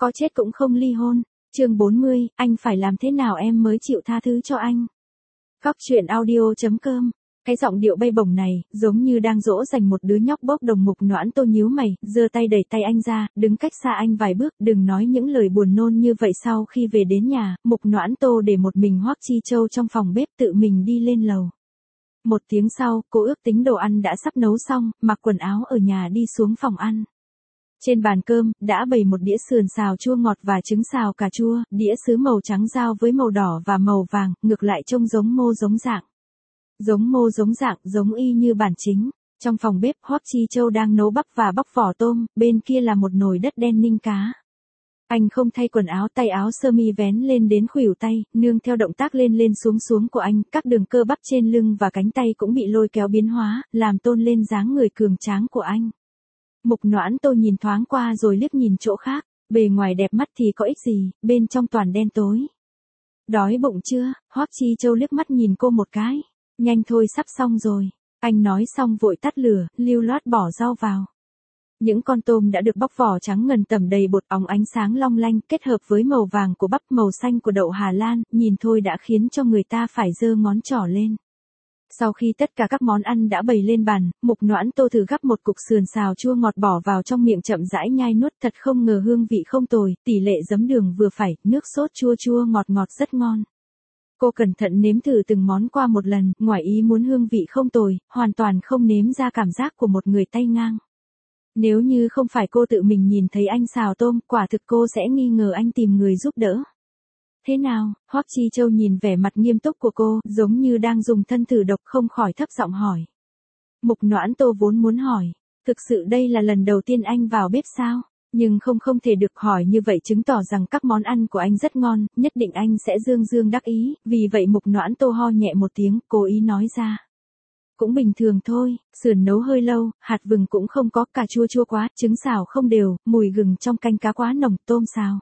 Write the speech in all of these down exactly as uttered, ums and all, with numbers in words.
có chết cũng không ly hôn. Chương bốn mươi, anh phải làm thế nào em mới chịu tha thứ cho anh? Góc truyện audio chấm com. Cái giọng điệu bay bổng này, giống như đang dỗ dành một đứa nhóc bốc đồng. Mục Noãn Tô nhíu mày, giơ tay đẩy tay anh ra, đứng cách xa anh vài bước, đừng nói những lời buồn nôn như vậy. Sau khi về đến nhà, Mục Noãn Tô để một mình Hoắc Chi Châu trong phòng bếp, tự mình đi lên lầu. Một tiếng sau, cô ước tính đồ ăn đã sắp nấu xong, mặc quần áo ở nhà đi xuống phòng ăn. Trên bàn cơm, đã bày một đĩa sườn xào chua ngọt và trứng xào cà chua, đĩa sứ màu trắng giao với màu đỏ và màu vàng, ngược lại trông giống mô giống dạng. Giống mô giống dạng, giống y như bản chính. Trong phòng bếp, Hoắc Chi Châu đang nấu bắp và bóc vỏ tôm, bên kia là một nồi đất đen ninh cá. Anh không thay quần áo, tay áo sơ mi vén lên đến khuỷu tay, nương theo động tác lên lên xuống xuống của anh, các đường cơ bắp trên lưng và cánh tay cũng bị lôi kéo biến hóa, làm tôn lên dáng người cường tráng của anh. Mục Noãn Tô nhìn thoáng qua rồi liếc nhìn chỗ khác, bề ngoài đẹp mắt thì có ích gì, bên trong toàn đen tối. Đói bụng chưa? Hoắc Chi Châu liếc mắt nhìn cô một cái. Nhanh thôi, sắp xong rồi. Anh nói xong vội tắt lửa, lưu loát bỏ rau vào. Những con tôm đã được bóc vỏ trắng ngần tẩm đầy bột óng ánh sáng long lanh, kết hợp với màu vàng của bắp, màu xanh của đậu Hà Lan, nhìn thôi đã khiến cho người ta phải giơ ngón trỏ lên. Sau khi tất cả các món ăn đã bày lên bàn, Mục Noãn Tô thử gắp một cục sườn xào chua ngọt bỏ vào trong miệng chậm rãi nhai nuốt, thật không ngờ hương vị không tồi, tỷ lệ giấm đường vừa phải, nước sốt chua chua ngọt ngọt rất ngon. Cô cẩn thận nếm thử từng món qua một lần, ngoài ý muốn hương vị không tồi, hoàn toàn không nếm ra cảm giác của một người tay ngang. Nếu như không phải cô tự mình nhìn thấy anh xào tôm, quả thực cô sẽ nghi ngờ anh tìm người giúp đỡ. Thế nào? Hoắc Chi Châu nhìn vẻ mặt nghiêm túc của cô, giống như đang dùng thân thử độc, không khỏi thấp giọng hỏi. Mục Noãn Tô vốn muốn hỏi, thực sự đây là lần đầu tiên anh vào bếp sao? Nhưng không không thể được hỏi như vậy chứng tỏ rằng các món ăn của anh rất ngon, nhất định anh sẽ dương dương đắc ý, vì vậy Mục Noãn Tô ho nhẹ một tiếng, cố ý nói ra. Cũng bình thường thôi, sườn nấu hơi lâu, hạt vừng cũng không có, cà chua chua quá, trứng xào không đều, mùi gừng trong canh cá quá nồng, tôm xào.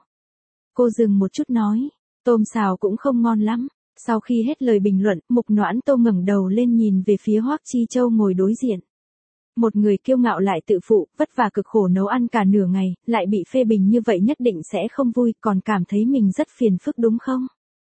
Cô dừng một chút nói, tôm xào cũng không ngon lắm. Sau khi hết lời bình luận, Mục Noãn Tô ngẩng đầu lên nhìn về phía Hoắc Chi Châu ngồi đối diện. Một người kiêu ngạo lại tự phụ, vất vả cực khổ nấu ăn cả nửa ngày, lại bị phê bình như vậy nhất định sẽ không vui, còn cảm thấy mình rất phiền phức đúng không?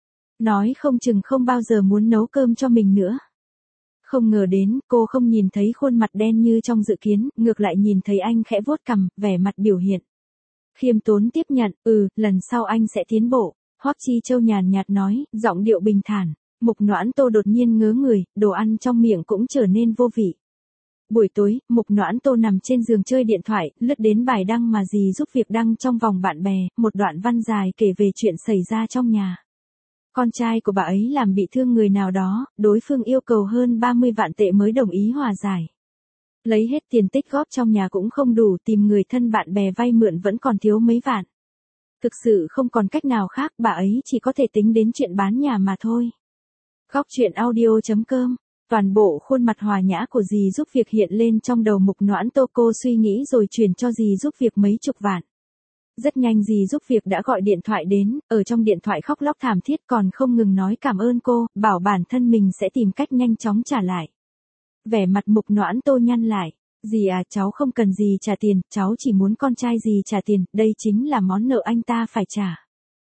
Nói không chừng không bao giờ muốn nấu cơm cho mình nữa. Không ngờ đến, cô không nhìn thấy khuôn mặt đen như trong dự kiến, ngược lại nhìn thấy anh khẽ vuốt cằm, vẻ mặt biểu hiện. Khiêm tốn tiếp nhận, ừ, lần sau anh sẽ tiến bộ. Hoắc Chi Châu nhàn nhạt nói, giọng điệu bình thản. Mục Noãn Tô đột nhiên ngớ người, đồ ăn trong miệng cũng trở nên vô vị. Buổi tối, Mục Noãn Tô nằm trên giường chơi điện thoại, lướt đến bài đăng mà dì giúp việc đăng trong vòng bạn bè, một đoạn văn dài kể về chuyện xảy ra trong nhà. Con trai của bà ấy làm bị thương người nào đó, đối phương yêu cầu hơn ba mươi vạn tệ mới đồng ý hòa giải. Lấy hết tiền tích góp trong nhà cũng không đủ, tìm người thân bạn bè vay mượn vẫn còn thiếu mấy vạn. Thực sự không còn cách nào khác, bà ấy chỉ có thể tính đến chuyện bán nhà mà thôi. Góc truyện audio chấm com. Toàn bộ khuôn mặt hòa nhã của dì giúp việc hiện lên trong đầu Mục Noãn Tô, cô suy nghĩ rồi chuyển cho dì giúp việc mấy chục vạn. Rất nhanh dì giúp việc đã gọi điện thoại đến, ở trong điện thoại khóc lóc thảm thiết còn không ngừng nói cảm ơn cô, bảo bản thân mình sẽ tìm cách nhanh chóng trả lại. Vẻ mặt Mục Noãn Tô nhăn lại. Dì à, cháu không cần dì trả tiền, cháu chỉ muốn con trai dì trả tiền, đây chính là món nợ anh ta phải trả.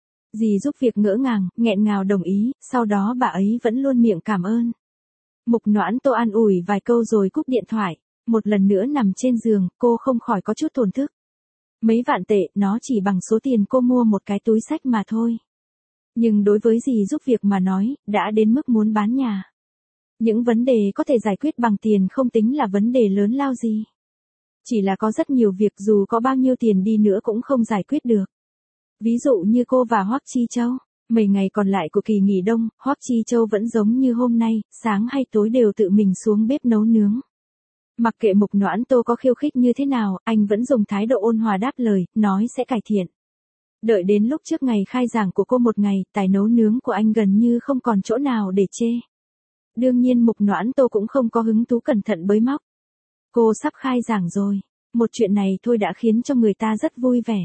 Dì giúp việc ngỡ ngàng, nghẹn ngào đồng ý, sau đó bà ấy vẫn luôn miệng cảm ơn. Mục Noãn Tô an ủi vài câu rồi cúp điện thoại, một lần nữa nằm trên giường, cô không khỏi có chút thổn thức. Mấy vạn tệ, nó chỉ bằng số tiền cô mua một cái túi xách mà thôi. Nhưng đối với dì giúp việc mà nói, đã đến mức muốn bán nhà. Những vấn đề có thể giải quyết bằng tiền không tính là vấn đề lớn lao gì. Chỉ là có rất nhiều việc dù có bao nhiêu tiền đi nữa cũng không giải quyết được. Ví dụ như cô và Hoắc Chi Châu. Mấy ngày còn lại của kỳ nghỉ đông, Hoắc Chi Châu vẫn giống như hôm nay, sáng hay tối đều tự mình xuống bếp nấu nướng. Mặc kệ Mục Noãn Tô có khiêu khích như thế nào, anh vẫn dùng thái độ ôn hòa đáp lời, nói sẽ cải thiện. Đợi đến lúc trước ngày khai giảng của cô một ngày, tài nấu nướng của anh gần như không còn chỗ nào để chê. Đương nhiên Mục Noãn Tô cũng không có hứng thú cẩn thận bới móc. Cô sắp khai giảng rồi, một chuyện này thôi đã khiến cho người ta rất vui vẻ.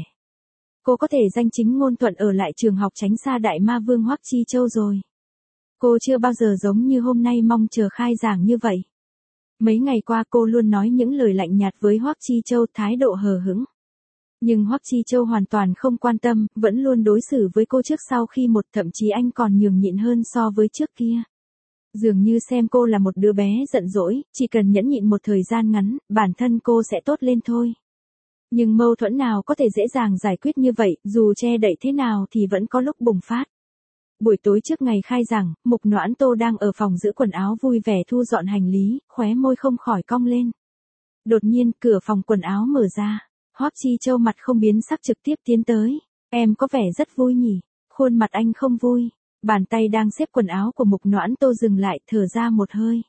Cô có thể danh chính ngôn thuận ở lại trường học tránh xa đại ma vương Hoắc Chi Châu rồi. Cô chưa bao giờ giống như hôm nay mong chờ khai giảng như vậy. Mấy ngày qua cô luôn nói những lời lạnh nhạt với Hoắc Chi Châu, thái độ hờ hững. Nhưng Hoắc Chi Châu hoàn toàn không quan tâm, vẫn luôn đối xử với cô trước sau khi một, thậm chí anh còn nhường nhịn hơn so với trước kia. Dường như xem cô là một đứa bé giận dỗi, chỉ cần nhẫn nhịn một thời gian ngắn, bản thân cô sẽ tốt lên thôi. Nhưng mâu thuẫn nào có thể dễ dàng giải quyết như vậy, dù che đậy thế nào thì vẫn có lúc bùng phát. Buổi tối trước ngày khai giảng, Mục Noãn Tô đang ở phòng giữ quần áo vui vẻ thu dọn hành lý, khóe môi không khỏi cong lên. Đột nhiên, cửa phòng quần áo mở ra. Hoắc Chi Châu mặt không biến sắc trực tiếp tiến tới. Em có vẻ rất vui nhỉ? Khuôn mặt anh không vui. Bàn tay đang xếp quần áo của Mục Noãn Tô dừng lại, thở ra một hơi.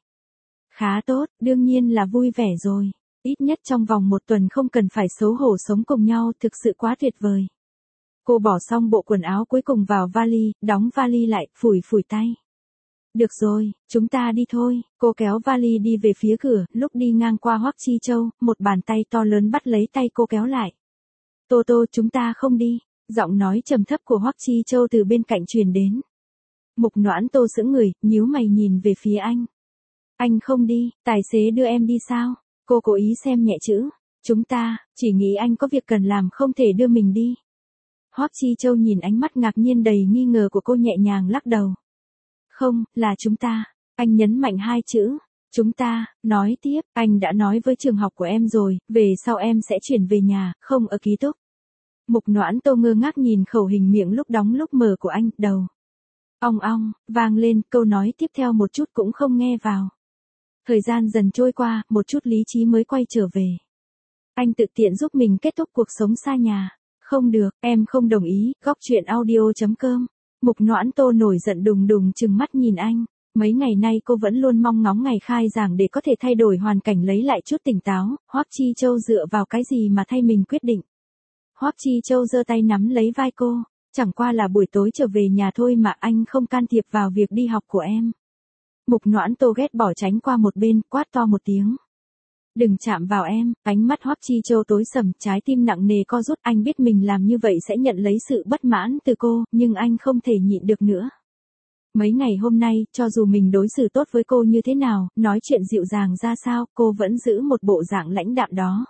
Khá tốt, đương nhiên là vui vẻ rồi. Ít nhất trong vòng một tuần không cần phải xấu hổ sống cùng nhau, thực sự quá tuyệt vời. Cô bỏ xong bộ quần áo cuối cùng vào vali, đóng vali lại, phủi phủi tay. Được rồi, chúng ta đi thôi. Cô kéo vali đi về phía cửa, lúc đi ngang qua Hoắc Chi Châu, một bàn tay to lớn bắt lấy tay cô kéo lại. Tô Tô, chúng ta không đi. Giọng nói trầm thấp của Hoắc Chi Châu từ bên cạnh truyền đến. Mục Noãn Tô sững người, nhíu mày nhìn về phía anh. Anh không đi, tài xế đưa em đi sao? Cô cố ý xem nhẹ chữ. Chúng ta, chỉ nghĩ anh có việc cần làm không thể đưa mình đi. Hoắc Chi Châu nhìn ánh mắt ngạc nhiên đầy nghi ngờ của cô nhẹ nhàng lắc đầu. Không, là chúng ta. Anh nhấn mạnh hai chữ. Chúng ta, nói tiếp, anh đã nói với trường học của em rồi, về sau em sẽ chuyển về nhà, không ở ký túc. Mục Noãn Tô ngơ ngác nhìn khẩu hình miệng lúc đóng lúc mở của anh, đầu. Ong ong, vang lên, câu nói tiếp theo một chút cũng không nghe vào. Thời gian dần trôi qua, một chút lý trí mới quay trở về. Anh tự tiện giúp mình kết thúc cuộc sống xa nhà. Không được, em không đồng ý, góc truyện audio chấm com. Mục Noãn Tô nổi giận đùng đùng trừng mắt nhìn anh. Mấy ngày nay cô vẫn luôn mong ngóng ngày khai giảng để có thể thay đổi hoàn cảnh lấy lại chút tỉnh táo. Hoắc Chi Châu dựa vào cái gì mà thay mình quyết định. Hoắc Chi Châu giơ tay nắm lấy vai cô. Chẳng qua là buổi tối trở về nhà thôi mà anh không can thiệp vào việc đi học của em. Mục Noãn Tô ghét bỏ tránh qua một bên, quát to một tiếng. Đừng chạm vào em. Ánh mắt Hoắc Chi Châu tối sầm, trái tim nặng nề co rút. Anh biết mình làm như vậy sẽ nhận lấy sự bất mãn từ cô, nhưng anh không thể nhịn được nữa. Mấy ngày hôm nay, cho dù mình đối xử tốt với cô như thế nào, nói chuyện dịu dàng ra sao, cô vẫn giữ một bộ dạng lãnh đạm đó.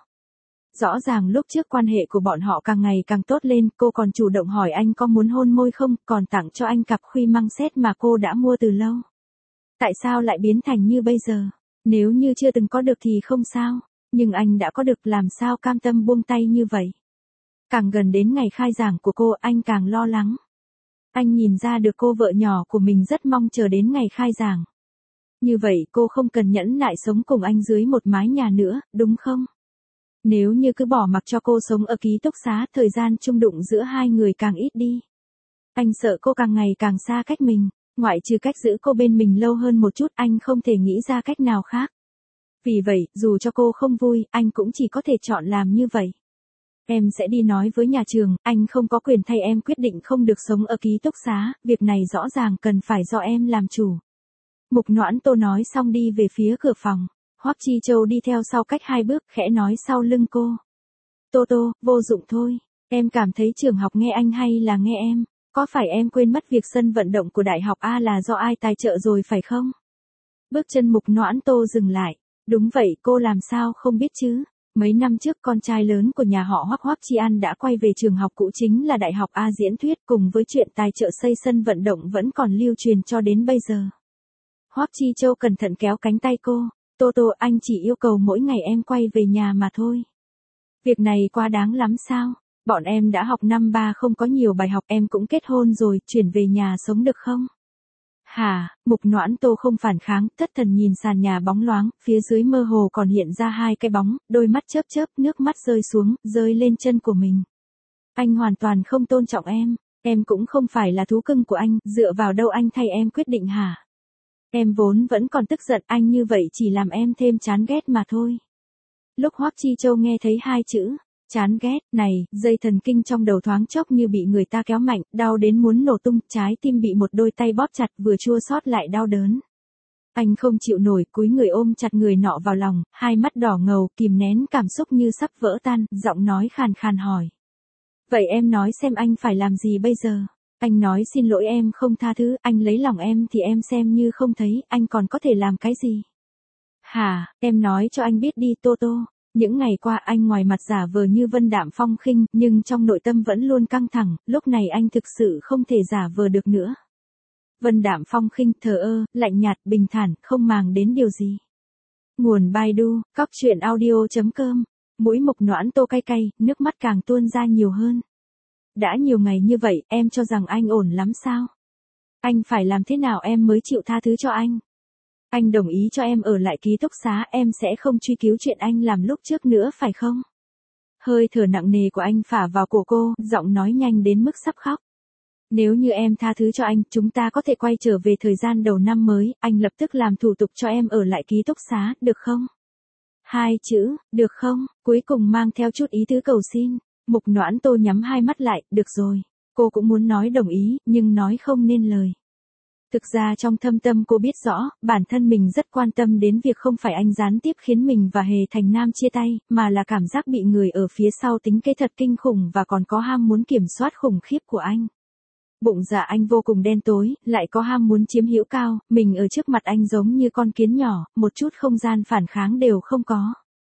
Rõ ràng lúc trước quan hệ của bọn họ càng ngày càng tốt lên, cô còn chủ động hỏi anh có muốn hôn môi không, còn tặng cho anh cặp khuy măng xét mà cô đã mua từ lâu. Tại sao lại biến thành như bây giờ? Nếu như chưa từng có được thì không sao, nhưng anh đã có được, làm sao cam tâm buông tay như vậy? Càng gần đến ngày khai giảng của cô, anh càng lo lắng. Anh nhìn ra được cô vợ nhỏ của mình rất mong chờ đến ngày khai giảng. Như vậy cô không cần nhẫn nại sống cùng anh dưới một mái nhà nữa, đúng không? Nếu như cứ bỏ mặc cho cô sống ở ký túc xá, thời gian chung đụng giữa hai người càng ít đi. Anh sợ cô càng ngày càng xa cách mình. Ngoại trừ cách giữ cô bên mình lâu hơn một chút, anh không thể nghĩ ra cách nào khác. Vì vậy, dù cho cô không vui, anh cũng chỉ có thể chọn làm như vậy. Em sẽ đi nói với nhà trường, anh không có quyền thay em quyết định không được sống ở ký túc xá, việc này rõ ràng cần phải do em làm chủ. Mục Noãn Tô nói xong đi về phía cửa phòng. Hoắc Chi Châu đi theo sau cách hai bước, khẽ nói sau lưng cô. Tô Tô, vô dụng thôi. Em cảm thấy trường học nghe anh hay là nghe em? Có phải em quên mất việc sân vận động của đại học A là do ai tài trợ rồi phải không? Bước chân Mục Noãn Tô dừng lại. Đúng vậy, cô làm sao không biết chứ? Mấy năm trước con trai lớn của nhà họ Hoắc, Hoắc Chi An đã quay về trường học cũ, chính là đại học A diễn thuyết, cùng với chuyện tài trợ xây sân vận động vẫn còn lưu truyền cho đến bây giờ. Hoắc Chi Châu cẩn thận kéo cánh tay cô. Tô Tô, anh chỉ yêu cầu mỗi ngày em quay về nhà mà thôi. Việc này quá đáng lắm sao? Bọn em đã học năm ba không có nhiều bài học, em cũng kết hôn rồi, chuyển về nhà sống được không? Hả? Mục Noãn Tô không phản kháng, thất thần nhìn sàn nhà bóng loáng, phía dưới mơ hồ còn hiện ra hai cái bóng, đôi mắt chớp chớp, nước mắt rơi xuống, rơi lên chân của mình. Anh hoàn toàn không tôn trọng em, em cũng không phải là thú cưng của anh, dựa vào đâu anh thay em quyết định hả? Em vốn vẫn còn tức giận, anh như vậy chỉ làm em thêm chán ghét mà thôi. Lúc Hoắc Chi Châu nghe thấy hai chữ chán ghét này, dây thần kinh trong đầu thoáng chốc như bị người ta kéo mạnh, đau đến muốn nổ tung, trái tim bị một đôi tay bóp chặt, vừa chua xót lại đau đớn. Anh không chịu nổi, cúi người ôm chặt người nọ vào lòng, hai mắt đỏ ngầu, kìm nén cảm xúc như sắp vỡ tan, giọng nói khàn khàn hỏi. Vậy em nói xem anh phải làm gì bây giờ? Anh nói xin lỗi em không tha thứ, anh lấy lòng em thì em xem như không thấy, anh còn có thể làm cái gì? Hả, em nói cho anh biết đi Tô Tô. Những ngày qua anh ngoài mặt giả vờ như vân đạm phong khinh, nhưng trong nội tâm vẫn luôn căng thẳng, lúc này anh thực sự không thể giả vờ được nữa. Vân đạm phong khinh, thờ ơ, lạnh nhạt, bình thản, không màng đến điều gì. Nguồn Baidu, cóc truyện audio chấm com. Mũi Mộc Noãn Tô cay cay, nước mắt càng tuôn ra nhiều hơn. Đã nhiều ngày như vậy, em cho rằng anh ổn lắm sao? Anh phải làm thế nào em mới chịu tha thứ cho anh? Anh đồng ý cho em ở lại ký túc xá, em sẽ không truy cứu chuyện anh làm lúc trước nữa phải không? Hơi thở nặng nề của anh phả vào cổ cô, giọng nói nhanh đến mức sắp khóc. Nếu như em tha thứ cho anh, chúng ta có thể quay trở về thời gian đầu năm mới, anh lập tức làm thủ tục cho em ở lại ký túc xá, được không? Hai chữ, được không, cuối cùng mang theo chút ý tứ cầu xin. Mộc Noãn Tô nhắm hai mắt lại, được rồi. Cô cũng muốn nói đồng ý, nhưng nói không nên lời. Thực ra trong thâm tâm cô biết rõ, bản thân mình rất quan tâm đến việc không phải anh gián tiếp khiến mình và Hề Thành Nam chia tay, mà là cảm giác bị người ở phía sau tính kế thật kinh khủng và còn có ham muốn kiểm soát khủng khiếp của anh. Bụng dạ anh vô cùng đen tối, lại có ham muốn chiếm hữu cao, mình ở trước mặt anh giống như con kiến nhỏ, một chút không gian phản kháng đều không có.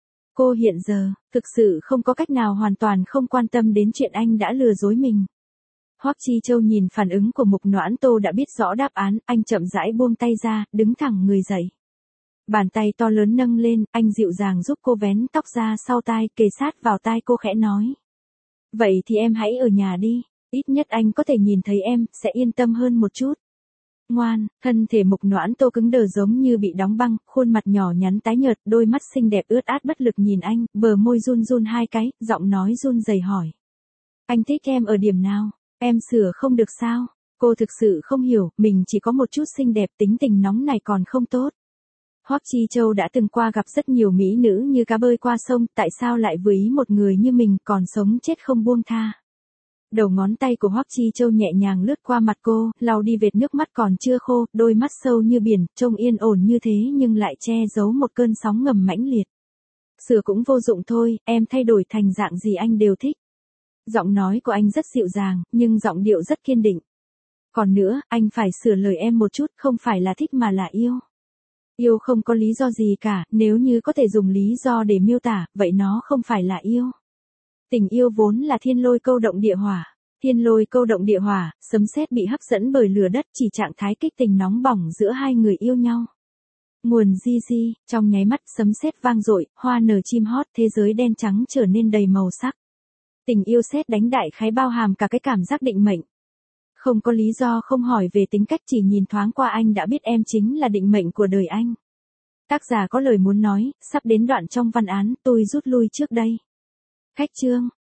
Cô hiện giờ, thực sự không có cách nào hoàn toàn không quan tâm đến chuyện anh đã lừa dối mình. Hoắc Chi Châu nhìn phản ứng của Mộc Noãn Tô đã biết rõ đáp án, anh chậm rãi buông tay ra, đứng thẳng người dậy. Bàn tay to lớn nâng lên, anh dịu dàng giúp cô vén tóc ra sau tai, kề sát vào tai cô khẽ nói. Vậy thì em hãy ở nhà đi, ít nhất anh có thể nhìn thấy em, sẽ yên tâm hơn một chút. Ngoan, thân thể Mộc Noãn Tô cứng đờ giống như bị đóng băng, khuôn mặt nhỏ nhắn tái nhợt, đôi mắt xinh đẹp ướt át bất lực nhìn anh, bờ môi run run hai cái, giọng nói run rẩy hỏi. Anh thích em ở điểm nào? Em sửa không được sao? Cô thực sự không hiểu, mình chỉ có một chút xinh đẹp, tính tình nóng này còn không tốt. Hoắc Chi Châu đã từng qua gặp rất nhiều mỹ nữ như cá bơi qua sông, tại sao lại vừa ý một người như mình, còn sống chết không buông tha. Đầu ngón tay của Hoắc Chi Châu nhẹ nhàng lướt qua mặt cô, lau đi vệt nước mắt còn chưa khô, đôi mắt sâu như biển, trông yên ổn như thế nhưng lại che giấu một cơn sóng ngầm mãnh liệt. Sửa cũng vô dụng thôi, em thay đổi thành dạng gì anh đều thích. Giọng nói của anh rất dịu dàng, nhưng giọng điệu rất kiên định. Còn nữa, anh phải sửa lời em một chút, không phải là thích mà là yêu. Yêu không có lý do gì cả, nếu như có thể dùng lý do để miêu tả, vậy nó không phải là yêu. Tình yêu vốn là thiên lôi câu động địa hỏa. Thiên lôi câu động địa hỏa, sấm sét bị hấp dẫn bởi lửa đất, chỉ trạng thái kích tình nóng bỏng giữa hai người yêu nhau. Nguồn gi gi, trong nháy mắt sấm sét vang dội, hoa nở chim hót, thế giới đen trắng trở nên đầy màu sắc. Tình yêu sét đánh đại khái bao hàm cả cái cảm giác định mệnh. Không có lý do không hỏi về tính cách, chỉ nhìn thoáng qua anh đã biết em chính là định mệnh của đời anh. Tác giả có lời muốn nói, sắp đến đoạn trong văn án, tôi rút lui trước đây. Khách chương.